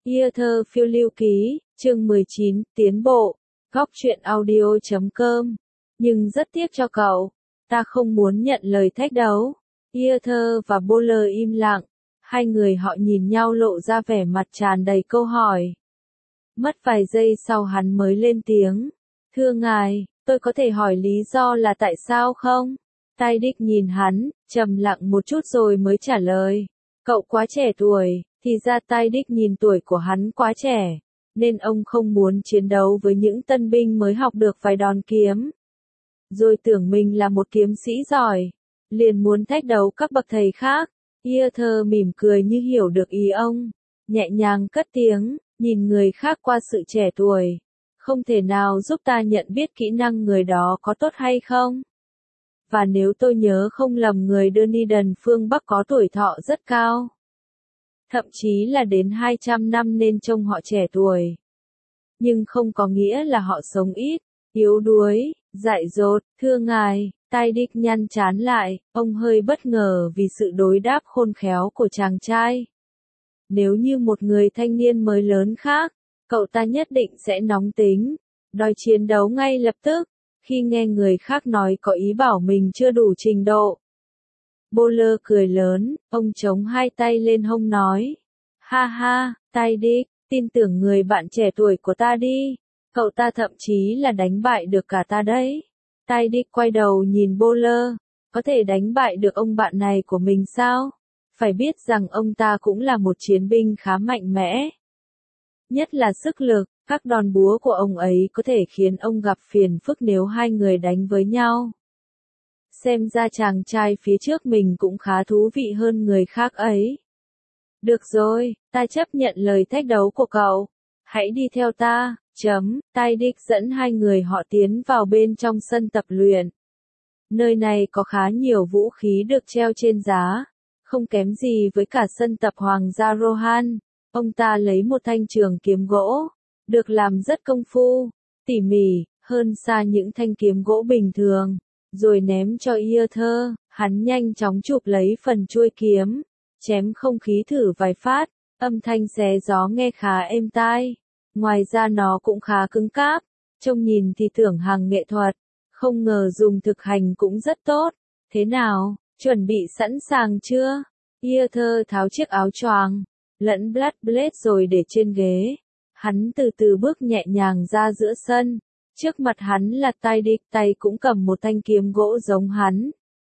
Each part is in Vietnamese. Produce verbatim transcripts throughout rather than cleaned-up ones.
Yêu thơ phiêu lưu ký, chương mười chín, tiến bộ, góc truyện audio chấm com. Nhưng rất tiếc cho cậu, ta không muốn nhận lời thách đấu. Yêu thơ và Bowler im lặng, hai người họ nhìn nhau lộ ra vẻ mặt tràn đầy câu hỏi. Mất vài giây sau hắn mới lên tiếng. Thưa ngài, tôi có thể hỏi lý do là tại sao không? Tai Đích nhìn hắn, trầm lặng một chút rồi mới trả lời. Cậu quá trẻ tuổi. Thì ra Tai Đích nhìn tuổi của hắn quá trẻ, nên ông không muốn chiến đấu với những tân binh mới học được vài đòn kiếm. Rồi tưởng mình là một kiếm sĩ giỏi, liền muốn thách đấu các bậc thầy khác. Yêu thơ mỉm cười như hiểu được ý ông, nhẹ nhàng cất tiếng, nhìn người khác qua sự trẻ tuổi. Không thể nào giúp ta nhận biết kỹ năng người đó có tốt hay không? Và nếu tôi nhớ không lầm người Dunedin phương Bắc có tuổi thọ rất cao. Thậm chí là đến hai trăm năm nên trông họ trẻ tuổi. Nhưng không có nghĩa là họ sống ít, yếu đuối, dại dột. Thưa ngài, Tai Đích nhăn trán lại, ông hơi bất ngờ vì sự đối đáp khôn khéo của chàng trai. Nếu như một người thanh niên mới lớn khác, cậu ta nhất định sẽ nóng tính, đòi chiến đấu ngay lập tức, khi nghe người khác nói có ý bảo mình chưa đủ trình độ. Bowler cười lớn, ông chống hai tay lên hông nói. Ha ha, Tai Đích, tin tưởng người bạn trẻ tuổi của ta đi. Cậu ta thậm chí là đánh bại được cả ta đấy. Tai Đích quay đầu nhìn Bowler. Có thể đánh bại được ông bạn này của mình sao? Phải biết rằng ông ta cũng là một chiến binh khá mạnh mẽ. Nhất là sức lực, các đòn búa của ông ấy có thể khiến ông gặp phiền phức nếu hai người đánh với nhau. Xem ra chàng trai phía trước mình cũng khá thú vị hơn người khác ấy. Được rồi, ta chấp nhận lời thách đấu của cậu. Hãy đi theo ta, chấm, Tai Đích dẫn hai người họ tiến vào bên trong sân tập luyện. Nơi này có khá nhiều vũ khí được treo trên giá, không kém gì với cả sân tập Hoàng gia Rohan. Ông ta lấy một thanh trường kiếm gỗ, được làm rất công phu, tỉ mỉ, hơn xa những thanh kiếm gỗ bình thường. Rồi ném cho Yêu thơ, hắn nhanh chóng chụp lấy phần chuôi kiếm, chém không khí thử vài phát, âm thanh xé gió nghe khá êm tai. Ngoài ra nó cũng khá cứng cáp, trông nhìn thì tưởng hàng nghệ thuật, không ngờ dùng thực hành cũng rất tốt. Thế nào, chuẩn bị sẵn sàng chưa? Yêu thơ tháo chiếc áo choàng, lẫn Blood Blade rồi để trên ghế. Hắn từ từ bước nhẹ nhàng ra giữa sân. Trước mặt hắn là Tai Đích, tay cũng cầm một thanh kiếm gỗ giống hắn.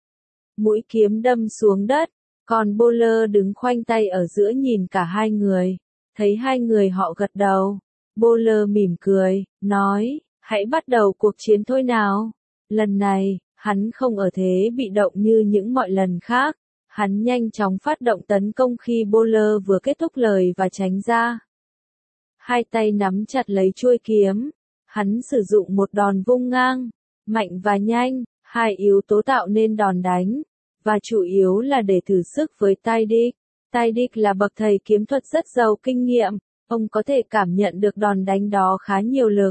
Mũi kiếm đâm xuống đất, còn Bowler đứng khoanh tay ở giữa nhìn cả hai người. Thấy hai người họ gật đầu, Bowler mỉm cười, nói, hãy bắt đầu cuộc chiến thôi nào. Lần này, hắn không ở thế bị động như những mọi lần khác. Hắn nhanh chóng phát động tấn công khi Bowler vừa kết thúc lời và tránh ra. Hai tay nắm chặt lấy chuôi kiếm. Hắn sử dụng một đòn vung ngang, mạnh và nhanh, hai yếu tố tạo nên đòn đánh, và chủ yếu là để thử sức với Tai Đích. Tai Đích là bậc thầy kiếm thuật rất giàu kinh nghiệm, ông có thể cảm nhận được đòn đánh đó khá nhiều lực.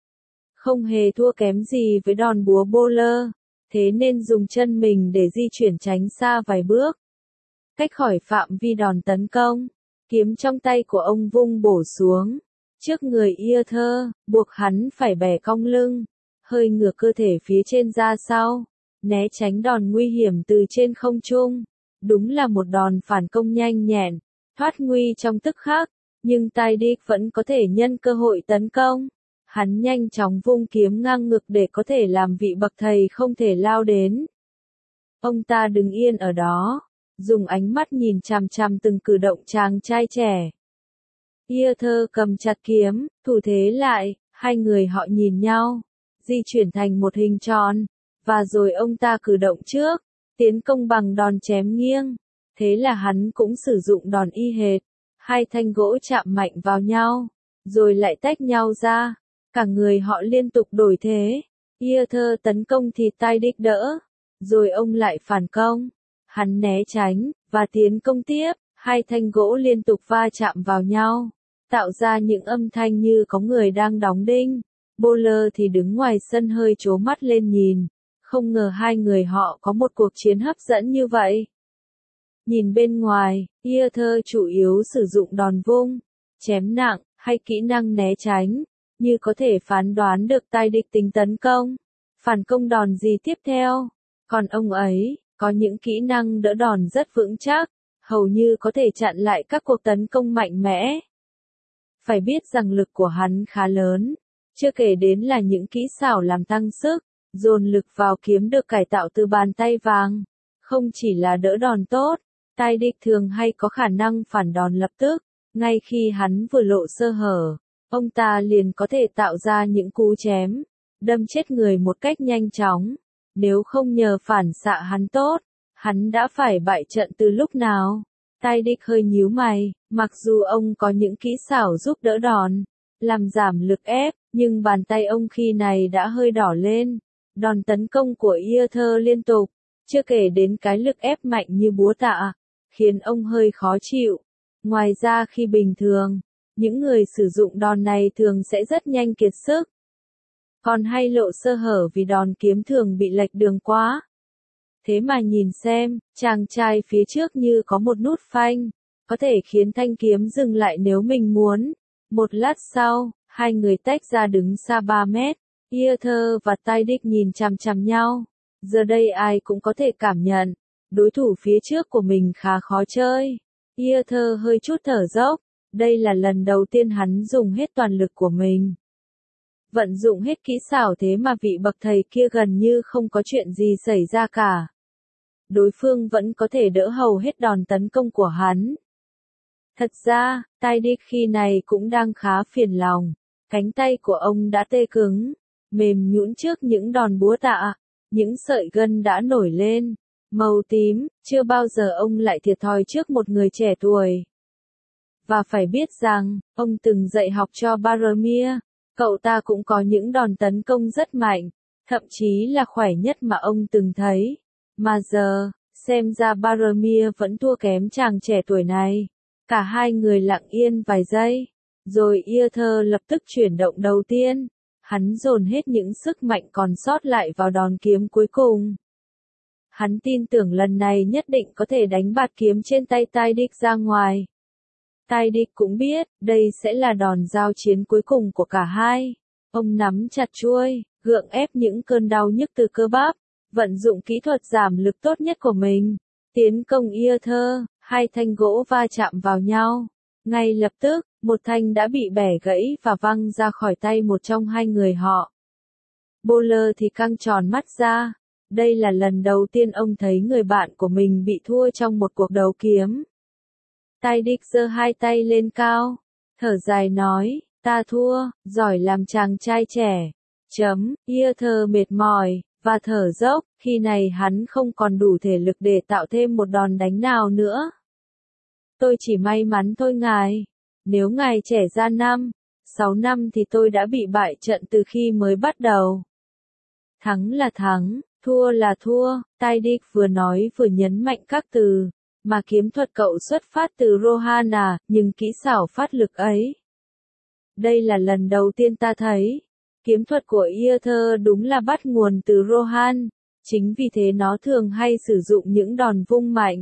Không hề thua kém gì với đòn búa Bowler, thế nên dùng chân mình để di chuyển tránh xa vài bước. Cách khỏi phạm vi đòn tấn công, kiếm trong tay của ông vung bổ xuống. Trước người Yêu thơ, buộc hắn phải bẻ cong lưng, hơi ngửa cơ thể phía trên ra sau, né tránh đòn nguy hiểm từ trên không trung. Đúng là một đòn phản công nhanh nhẹn, thoát nguy trong tức khắc, nhưng Tai Đích vẫn có thể nhân cơ hội tấn công. Hắn nhanh chóng vung kiếm ngang ngực để có thể làm vị bậc thầy không thể lao đến. Ông ta đứng yên ở đó, dùng ánh mắt nhìn chằm chằm từng cử động chàng trai trẻ. Yêu thơ cầm chặt kiếm, thủ thế lại, hai người họ nhìn nhau, di chuyển thành một hình tròn, và rồi ông ta cử động trước, tiến công bằng đòn chém nghiêng. Thế là hắn cũng sử dụng đòn y hệt, hai thanh gỗ chạm mạnh vào nhau, rồi lại tách nhau ra, cả người họ liên tục đổi thế. Yêu thơ tấn công thì Tai Đích đỡ, rồi ông lại phản công, hắn né tránh, và tiến công tiếp, hai thanh gỗ liên tục va chạm vào nhau, tạo ra những âm thanh như có người đang đóng đinh. Bowler thì đứng ngoài sân hơi trố mắt lên nhìn, không ngờ hai người họ có một cuộc chiến hấp dẫn như vậy. Nhìn bên ngoài, Yêu thơ chủ yếu sử dụng đòn vung, chém nặng, hay kỹ năng né tránh, như có thể phán đoán được tay địch tính tấn công, phản công đòn gì tiếp theo. Còn ông ấy, có những kỹ năng đỡ đòn rất vững chắc, hầu như có thể chặn lại các cuộc tấn công mạnh mẽ. Phải biết rằng lực của hắn khá lớn, chưa kể đến là những kỹ xảo làm tăng sức, dồn lực vào kiếm được cải tạo từ bàn tay vàng. Không chỉ là đỡ đòn tốt, tay địch thường hay có khả năng phản đòn lập tức, ngay khi hắn vừa lộ sơ hở, ông ta liền có thể tạo ra những cú chém, đâm chết người một cách nhanh chóng. Nếu không nhờ phản xạ hắn tốt, hắn đã phải bại trận từ lúc nào. Tay địch hơi nhíu mày, mặc dù ông có những kỹ xảo giúp đỡ đòn, làm giảm lực ép, nhưng bàn tay ông khi này đã hơi đỏ lên. Đòn tấn công của Aether liên tục, chưa kể đến cái lực ép mạnh như búa tạ, khiến ông hơi khó chịu. Ngoài ra khi bình thường, những người sử dụng đòn này thường sẽ rất nhanh kiệt sức, còn hay lộ sơ hở vì đòn kiếm thường bị lệch đường quá. Thế mà nhìn xem, chàng trai phía trước như có một nút phanh, có thể khiến thanh kiếm dừng lại nếu mình muốn. Một lát sau, hai người tách ra đứng xa ba mét, Aether và tay địch nhìn chằm chằm nhau. Giờ đây ai cũng có thể cảm nhận, đối thủ phía trước của mình khá khó chơi. Aether hơi chút thở dốc, đây là lần đầu tiên hắn dùng hết toàn lực của mình. Vận dụng hết kỹ xảo thế mà vị bậc thầy kia gần như không có chuyện gì xảy ra cả. Đối phương vẫn có thể đỡ hầu hết đòn tấn công của hắn. Thật ra, tay địch khi này cũng đang khá phiền lòng. Cánh tay của ông đã tê cứng, mềm nhũn trước những đòn búa tạ. Những sợi gân đã nổi lên, màu tím, chưa bao giờ ông lại thiệt thòi trước một người trẻ tuổi. Và phải biết rằng, ông từng dạy học cho Boromir, cậu ta cũng có những đòn tấn công rất mạnh, thậm chí là khỏe nhất mà ông từng thấy. Mà giờ, xem ra Boromir vẫn thua kém chàng trẻ tuổi này. Cả hai người lặng yên vài giây, rồi Aether lập tức chuyển động đầu tiên. Hắn dồn hết những sức mạnh còn sót lại vào đòn kiếm cuối cùng. Hắn tin tưởng lần này nhất định có thể đánh bạt kiếm trên tay tay địch ra ngoài. Tay địch cũng biết, đây sẽ là đòn giao chiến cuối cùng của cả hai. Ông nắm chặt chuôi, gượng ép những cơn đau nhức từ cơ bắp, vận dụng kỹ thuật giảm lực tốt nhất của mình. Tiến công Aether, hai thanh gỗ va chạm vào nhau. Ngay lập tức, một thanh đã bị bẻ gãy và văng ra khỏi tay một trong hai người họ. Bowler thì căng tròn mắt ra. Đây là lần đầu tiên ông thấy người bạn của mình bị thua trong một cuộc đấu kiếm. Tay địch giơ hai tay lên cao, thở dài nói, ta thua, giỏi làm chàng trai trẻ. Chấm, Aether mệt mỏi, và thở dốc, khi này hắn không còn đủ thể lực để tạo thêm một đòn đánh nào nữa. Tôi chỉ may mắn thôi ngài. Nếu ngài trẻ ra năm, sáu năm thì tôi đã bị bại trận từ khi mới bắt đầu. Thắng là thắng, thua là thua, tay địch vừa nói vừa nhấn mạnh các từ, mà kiếm thuật cậu xuất phát từ Rohan à, nhưng kỹ xảo phát lực ấy. Đây là lần đầu tiên ta thấy, kiếm thuật của Aether đúng là bắt nguồn từ Rohan, chính vì thế nó thường hay sử dụng những đòn vung mạnh.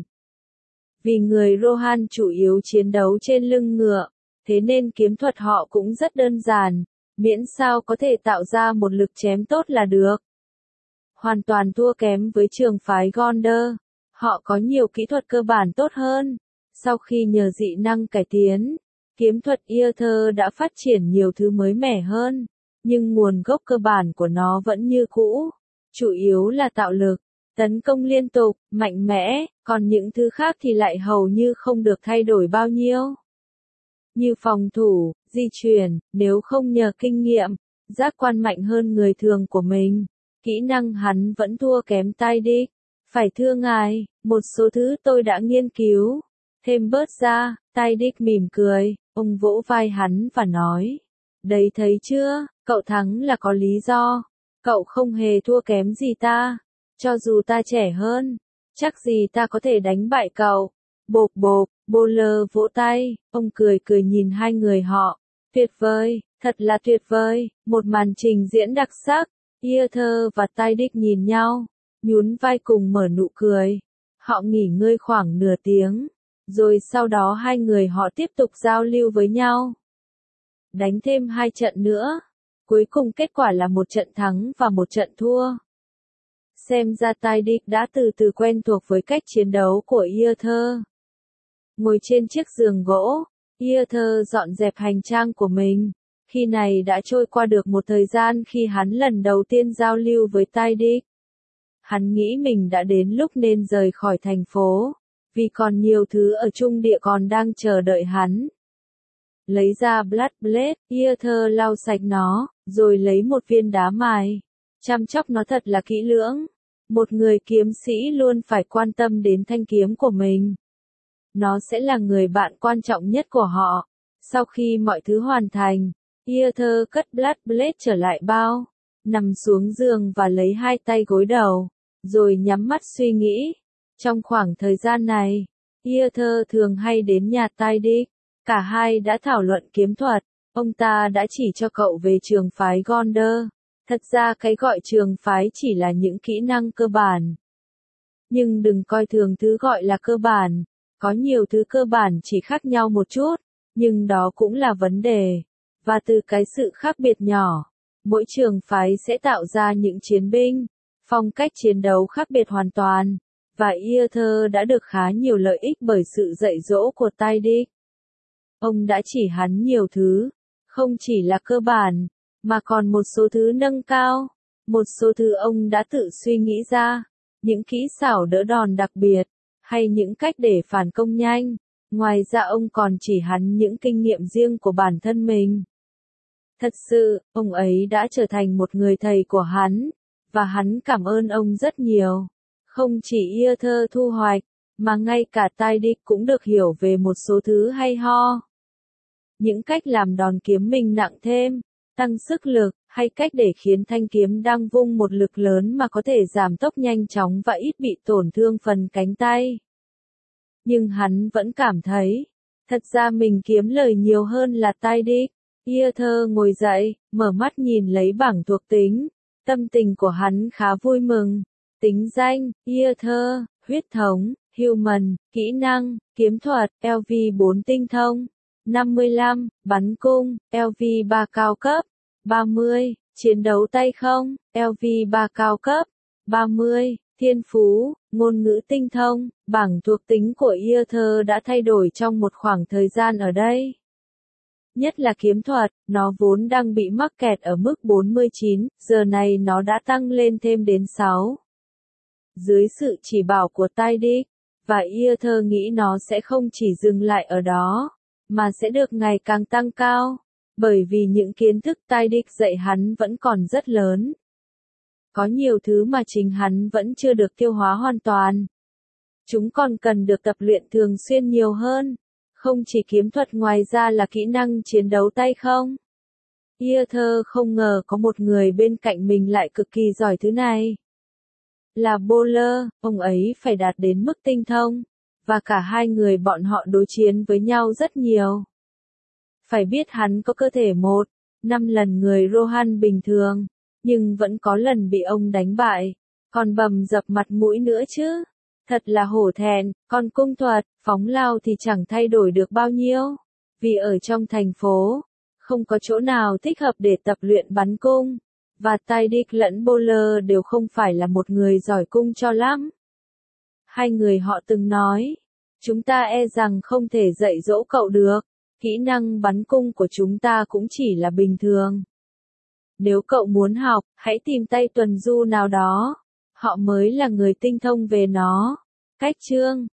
Vì người Rohan chủ yếu chiến đấu trên lưng ngựa, thế nên kiếm thuật họ cũng rất đơn giản, miễn sao có thể tạo ra một lực chém tốt là được. Hoàn toàn thua kém với trường phái Gondor, họ có nhiều kỹ thuật cơ bản tốt hơn. Sau khi nhờ dị năng cải tiến, kiếm thuật Aether đã phát triển nhiều thứ mới mẻ hơn, nhưng nguồn gốc cơ bản của nó vẫn như cũ, chủ yếu là tạo lực, tấn công liên tục, mạnh mẽ, còn những thứ khác thì lại hầu như không được thay đổi bao nhiêu. Như phòng thủ, di chuyển, nếu không nhờ kinh nghiệm, giác quan mạnh hơn người thường của mình, kỹ năng hắn vẫn thua kém tay địch. Phải thưa ngài, một số thứ tôi đã nghiên cứu, thêm bớt ra, tay địch mỉm cười, ông vỗ vai hắn và nói, đấy thấy chưa, cậu thắng là có lý do, cậu không hề thua kém gì ta, cho dù ta trẻ hơn, chắc gì ta có thể đánh bại cậu. Bộp bộp, Bowler vỗ tay, ông cười cười nhìn hai người họ, tuyệt vời, thật là tuyệt vời, một màn trình diễn đặc sắc. Aether và tay địch nhìn nhau, nhún vai cùng mở nụ cười. Họ nghỉ ngơi khoảng nửa tiếng, Rồi sau đó hai người họ tiếp tục giao lưu với nhau. Đánh thêm hai trận nữa. Cuối cùng kết quả là một trận thắng và một trận thua. Xem ra Tydick đã từ từ quen thuộc với cách chiến đấu của Aether. Ngồi trên chiếc giường gỗ, Aether dọn dẹp hành trang của mình. Khi này đã trôi qua được một thời gian khi hắn lần đầu tiên giao lưu với Tydick. Hắn nghĩ mình đã đến lúc nên rời khỏi thành phố, vì còn nhiều thứ ở trung địa còn đang chờ đợi hắn. Lấy ra Blood Blade, Aether lau sạch nó, rồi lấy một viên đá mài. Chăm chóc nó thật là kỹ lưỡng. Một người kiếm sĩ luôn phải quan tâm đến thanh kiếm của mình. Nó sẽ là người bạn quan trọng nhất của họ. Sau khi mọi thứ hoàn thành, Aether cất Blood Blade trở lại bao, nằm xuống giường và lấy hai tay gối đầu, rồi nhắm mắt suy nghĩ. Trong khoảng thời gian này, Aether thường hay đến nhà Tydick. Cả hai đã thảo luận kiếm thuật. Ông ta đã chỉ cho cậu về trường phái Gondor. Thật ra cái gọi trường phái chỉ là những kỹ năng cơ bản. Nhưng đừng coi thường thứ gọi là cơ bản. Có nhiều thứ cơ bản chỉ khác nhau một chút, nhưng đó cũng là vấn đề. Và từ cái sự khác biệt nhỏ, mỗi trường phái sẽ tạo ra những chiến binh, phong cách chiến đấu khác biệt hoàn toàn. Và Aether đã được khá nhiều lợi ích bởi sự dạy dỗ của Tydick. Ông đã chỉ hắn nhiều thứ, không chỉ là cơ bản, mà còn một số thứ nâng cao, một số thứ ông đã tự suy nghĩ ra, những kỹ xảo đỡ đòn đặc biệt, hay những cách để phản công nhanh. Ngoài ra ông còn chỉ hắn những kinh nghiệm riêng của bản thân mình. Thật sự, ông ấy đã trở thành một người thầy của hắn, và hắn cảm ơn ông rất nhiều. Không chỉ Aether thu hoạch, mà ngay cả Tydick cũng được hiểu về một số thứ hay ho. Những cách làm đòn kiếm mình nặng thêm, tăng sức lực, hay cách để khiến thanh kiếm đang vung một lực lớn mà có thể giảm tốc nhanh chóng và ít bị tổn thương phần cánh tay. Nhưng hắn vẫn cảm thấy, thật ra mình kiếm lời nhiều hơn là Tydick. Aether ngồi dậy, mở mắt nhìn lấy bảng thuộc tính. Tâm tình của hắn khá vui mừng. Tính danh, Aether, huyết thống, human, kỹ năng, kiếm thuật, L V bốn tinh thông. năm mươi lăm, bắn cung, L V ba cao cấp. ba mươi, chiến đấu tay không, L V ba cao cấp. ba mươi, thiên phú, ngôn ngữ tinh thông. Bảng thuộc tính của Aether đã thay đổi trong một khoảng thời gian ở đây. Nhất là kiếm thuật, nó vốn đang bị mắc kẹt ở mức bốn mươi chín, giờ này nó đã tăng lên thêm đến sáu. Dưới sự chỉ bảo của Tydick, và Aether nghĩ nó sẽ không chỉ dừng lại ở đó, mà sẽ được ngày càng tăng cao, bởi vì những kiến thức Tydick dạy hắn vẫn còn rất lớn. Có nhiều thứ mà chính hắn vẫn chưa được tiêu hóa hoàn toàn. Chúng còn cần được tập luyện thường xuyên nhiều hơn. Không chỉ kiếm thuật, ngoài ra là kỹ năng chiến đấu tay không. Aether không ngờ có một người bên cạnh mình lại cực kỳ giỏi thứ này. Là Bowler, ông ấy phải đạt đến mức tinh thông, và cả hai người bọn họ đối chiến với nhau rất nhiều. Phải biết hắn có cơ thể một, năm lần người Rohan bình thường, nhưng vẫn có lần bị ông đánh bại, còn bầm dập mặt mũi nữa chứ. Thật là hổ thẹn, còn cung thuật, phóng lao thì chẳng thay đổi được bao nhiêu. Vì ở trong thành phố, không có chỗ nào thích hợp để tập luyện bắn cung. Và Tydick lẫn Bowler đều không phải là một người giỏi cung cho lắm. Hai người họ từng nói, chúng ta e rằng không thể dạy dỗ cậu được, kỹ năng bắn cung của chúng ta cũng chỉ là bình thường. Nếu cậu muốn học, hãy tìm tay tuần du nào đó. Họ mới là người tinh thông về nó. Cách chương